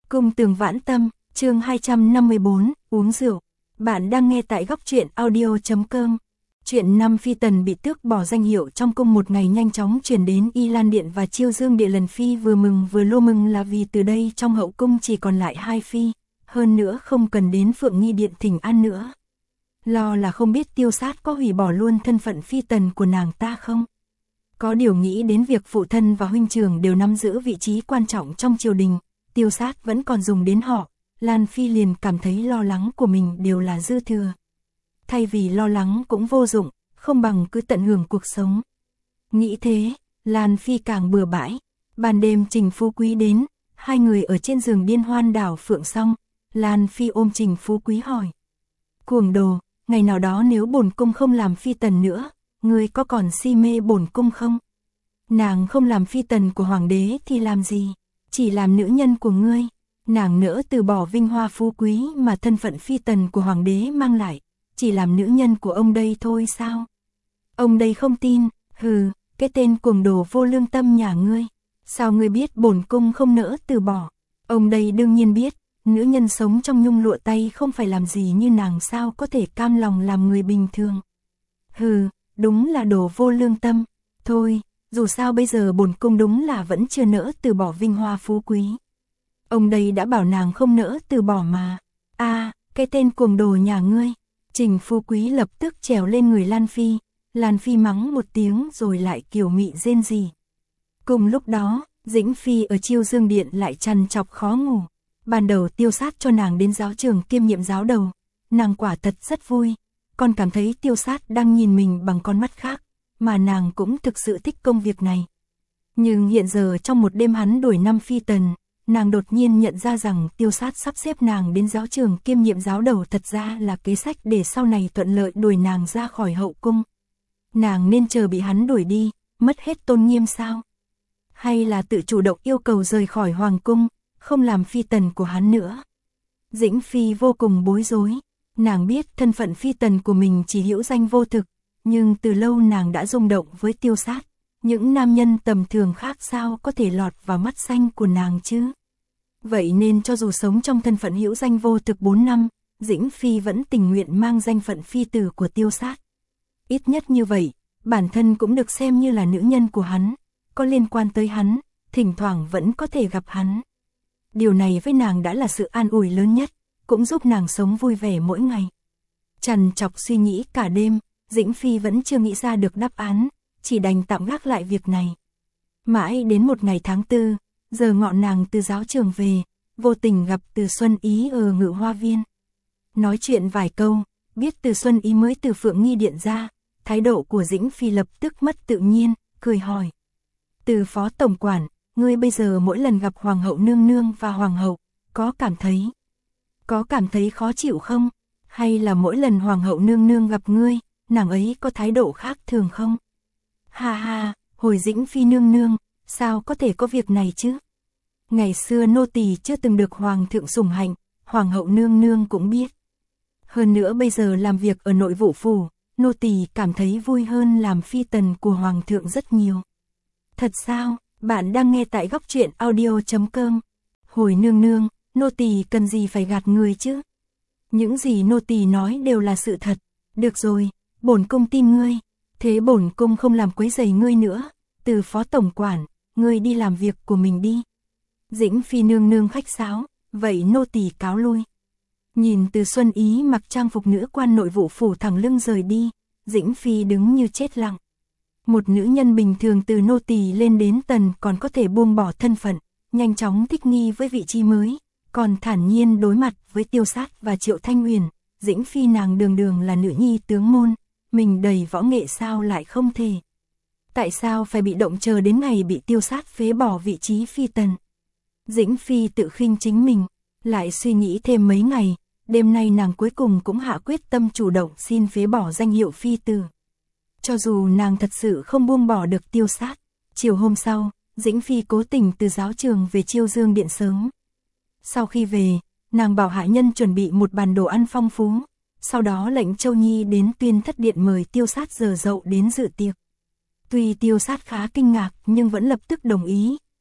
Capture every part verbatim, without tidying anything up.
Cung Tường Vãn Tâm, chương hai trăm năm mươi bốn, uống rượu. Bạn đang nghe tại góc truyện audio chấm com. Chuyện năm phi tần bị tước bỏ danh hiệu trong cung một ngày nhanh chóng truyền đến Y Lan Điện và Chiêu Dương Điện. Lần Phi vừa mừng vừa lô mừng là vì từ đây trong hậu cung chỉ còn lại hai phi, hơn nữa không cần đến Phượng Nghi Điện thỉnh an nữa. Lo là không biết Tiêu Sát có hủy bỏ luôn thân phận phi tần của nàng ta không? Có điều nghĩ đến việc phụ thân và huynh trưởng đều nắm giữ vị trí quan trọng trong triều đình, Tiêu Sát vẫn còn dùng đến họ, Lan Phi liền cảm thấy lo lắng của mình đều là dư thừa. Thay vì lo lắng cũng vô dụng, không bằng cứ tận hưởng cuộc sống. Nghĩ thế, Lan Phi càng bừa bãi. Ban đêm Trình Phú Quý đến, hai người ở trên giường điên hoan đảo phượng xong, Lan Phi ôm Trình Phú Quý hỏi: "Cuồng đồ, ngày nào đó nếu bổn cung không làm phi tần nữa, ngươi có còn si mê bổn cung không? Nàng không làm phi tần của hoàng đế thì làm gì? Chỉ làm nữ nhân của ngươi. Nàng nỡ từ bỏ vinh hoa phú quý mà thân phận phi tần của hoàng đế mang lại, chỉ làm nữ nhân của ông đây thôi sao?" Ông đây không tin, hừ, cái tên cuồng đồ vô lương tâm nhà ngươi. Sao ngươi biết bổn cung không nỡ từ bỏ? Ông đây đương nhiên biết, nữ nhân sống trong nhung lụa tay không phải làm gì như nàng, sao có thể cam lòng làm người bình thường. Hừ, đúng là đồ vô lương tâm. Thôi, dù sao bây giờ bổn cung đúng là vẫn chưa nỡ từ bỏ vinh hoa phú quý. Ông đây đã bảo nàng không nỡ từ bỏ mà. A, à, cái tên cuồng đồ nhà ngươi. Trình Phú Quý lập tức trèo lên người Lan Phi. Lan Phi mắng một tiếng rồi lại kiều mị rên rỉ. Cùng lúc đó, Dĩnh Phi ở Chiêu Dương Điện lại trằn trọc khó ngủ. Ban đầu Tiêu Sát cho nàng đến giáo trường kiêm nhiệm giáo đầu, nàng quả thật rất vui, còn cảm thấy Tiêu Sát đang nhìn mình bằng con mắt khác, mà nàng cũng thực sự thích công việc này. Nhưng hiện giờ trong một đêm hắn đổi năm phi tần, nàng đột nhiên nhận ra rằng Tiêu Sát sắp xếp nàng đến giáo trường kiêm nhiệm giáo đầu thật ra là kế sách để sau này thuận lợi đuổi nàng ra khỏi hậu cung. Nàng nên chờ bị hắn đuổi đi, mất hết tôn nghiêm sao? Hay là tự chủ động yêu cầu rời khỏi hoàng cung, không làm phi tần của hắn nữa? Dĩnh Phi vô cùng bối rối, nàng biết thân phận phi tần của mình chỉ hữu danh vô thực, nhưng từ lâu nàng đã rung động với Tiêu Sát. Những nam nhân tầm thường khác sao có thể lọt vào mắt xanh của nàng chứ? Vậy nên cho dù sống trong thân phận hữu danh vô thực bốn năm, Dĩnh Phi vẫn tình nguyện mang danh phận phi tử của Tiêu Sát. Ít nhất như vậy, bản thân cũng được xem như là nữ nhân của hắn, có liên quan tới hắn, thỉnh thoảng vẫn có thể gặp hắn. Điều này với nàng đã là sự an ủi lớn nhất, cũng giúp nàng sống vui vẻ mỗi ngày. Trằn trọc suy nghĩ cả đêm, Dĩnh Phi vẫn chưa nghĩ ra được đáp án, chỉ đành tạm gác lại việc này. Mãi đến một ngày tháng tư, giờ ngọ nàng từ giáo trường về, vô tình gặp Từ Xuân Ý ở Ngự Hoa Viên. Nói chuyện vài câu, biết Từ Xuân Ý mới từ Phượng Nghi Điện ra, thái độ của Dĩnh Phi lập tức mất tự nhiên, cười hỏi: "Từ phó tổng quản, ngươi bây giờ mỗi lần gặp hoàng hậu nương nương và hoàng hậu, có cảm thấy có cảm thấy khó chịu không? Hay là mỗi lần hoàng hậu nương nương gặp ngươi, nàng ấy có thái độ khác thường không?" Ha ha, hồi Dĩnh Phi nương nương, sao có thể có việc này chứ? Ngày xưa nô tỳ chưa từng được hoàng thượng sủng hạnh, hoàng hậu nương nương cũng biết. Hơn nữa bây giờ làm việc ở nội vụ phủ, nô tỳ cảm thấy vui hơn làm phi tần của hoàng thượng rất nhiều. Thật sao? Bạn đang nghe tại góc truyện audio chấm com. Hồi nương nương, nô tỳ cần gì phải gạt người chứ? Những gì nô tỳ nói đều là sự thật. Được rồi, bổn cung tin ngươi. Thế bổn cung không làm quấy rầy ngươi nữa. Từ phó tổng quản, ngươi đi làm việc của mình đi. Dĩnh Phi nương nương khách sáo, vậy nô tỳ cáo lui. Nhìn Từ Xuân Ý mặc trang phục nữ quan nội vụ phủ thẳng lưng rời đi, Dĩnh Phi đứng như chết lặng. Một nữ nhân bình thường từ nô tỳ lên đến tần còn có thể buông bỏ thân phận, nhanh chóng thích nghi với vị trí mới, còn thản nhiên đối mặt với Tiêu Sát và Triệu Thanh Huyền. Dĩnh Phi nàng đường đường là nữ nhi tướng môn, mình đầy võ nghệ sao lại không thể? Tại sao phải bị động chờ đến ngày bị Tiêu Sát phế bỏ vị trí phi tần? Dĩnh Phi tự khinh chính mình, lại suy nghĩ thêm mấy ngày, đêm nay nàng cuối cùng cũng hạ quyết tâm chủ động xin phế bỏ danh hiệu phi tử. Cho dù nàng thật sự không buông bỏ được Tiêu Sát, chiều hôm sau, Dĩnh Phi cố tình từ giáo trường về Chiêu Dương Điện sớm. Sau khi về, nàng bảo hạ nhân chuẩn bị một bàn đồ ăn phong phú, sau đó lệnh Châu Nhi đến Tuyên Thất Điện mời Tiêu Sát giờ dậu đến dự tiệc. Tuy Tiêu Sát khá kinh ngạc nhưng vẫn lập tức đồng ý,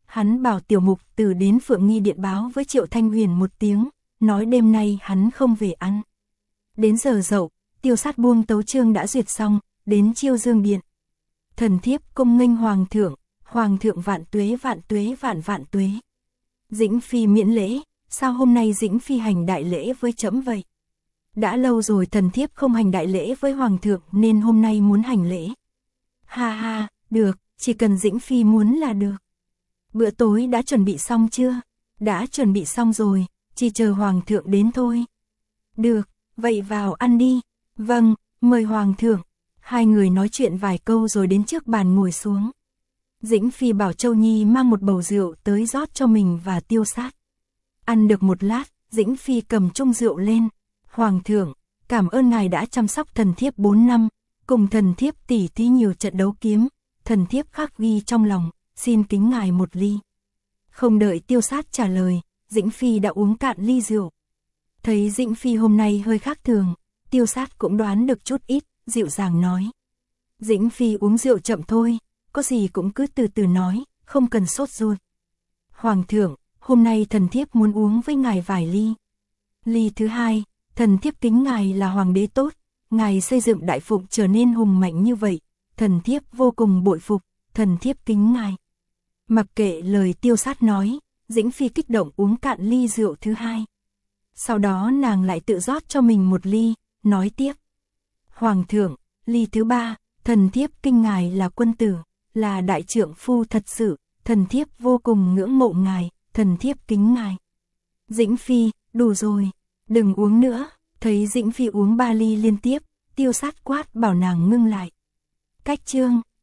Hắn bảo tiểu mục từ đến Phượng Nghi điện báo với Triệu Thanh Huyền một tiếng, nói đêm nay hắn không về ăn. Đến giờ dậu, Tiêu Sát buông tấu chương đã duyệt xong, đến Chiêu Dương điện. Thần thiếp cung nghênh hoàng thượng, hoàng thượng vạn tuế vạn tuế vạn vạn tuế. Dĩnh phi miễn lễ, sao hôm nay Dĩnh phi hành đại lễ với trẫm vậy? Đã lâu rồi thần thiếp không hành đại lễ với hoàng thượng nên hôm nay muốn hành lễ. Ha ha, được, chỉ cần Dĩnh phi muốn là được. Bữa tối đã chuẩn bị xong chưa? Đã chuẩn bị xong rồi, chỉ chờ hoàng thượng đến thôi. Được, vậy vào ăn đi. Vâng, mời hoàng thượng. Hai người nói chuyện vài câu rồi đến trước bàn ngồi xuống. Dĩnh phi bảo Châu Nhi mang một bầu rượu tới rót cho mình và Tiêu Sát. Ăn được một lát, Dĩnh phi cầm chung rượu lên. Hoàng thượng, cảm ơn ngài đã chăm sóc thần thiếp bốn năm, cùng thần thiếp tỉ thí nhiều trận đấu kiếm, thần thiếp khắc ghi trong lòng, xin kính ngài một ly. Không đợi Tiêu Sát trả lời, Dĩnh phi đã uống cạn ly rượu. Thấy Dĩnh phi hôm nay hơi khác thường, Tiêu Sát cũng đoán được chút ít, dịu dàng nói. Dĩnh phi uống rượu chậm thôi, có gì cũng cứ từ từ nói, không cần sốt ruột. Hoàng thượng, hôm nay thần thiếp muốn uống với ngài vài ly. Ly thứ hai, thần thiếp kính ngài là hoàng đế tốt, ngài xây dựng đại phụng trở nên hùng mạnh như vậy, thần thiếp vô cùng bội phục, thần thiếp kính ngài. Mặc kệ lời Tiêu Sát nói, Dĩnh phi kích động uống cạn ly rượu thứ hai. Sau đó nàng lại tự rót cho mình một ly, nói tiếp. Hoàng thượng, ly thứ ba, thần thiếp kinh ngài là quân tử, là đại trượng phu thật sự, thần thiếp vô cùng ngưỡng mộ ngài, thần thiếp kính ngài. Dĩnh phi, đủ rồi, đừng uống nữa. Thấy Dĩnh phi uống ba ly liên tiếp, Tiêu Sát quát bảo nàng ngưng lại. Cách chương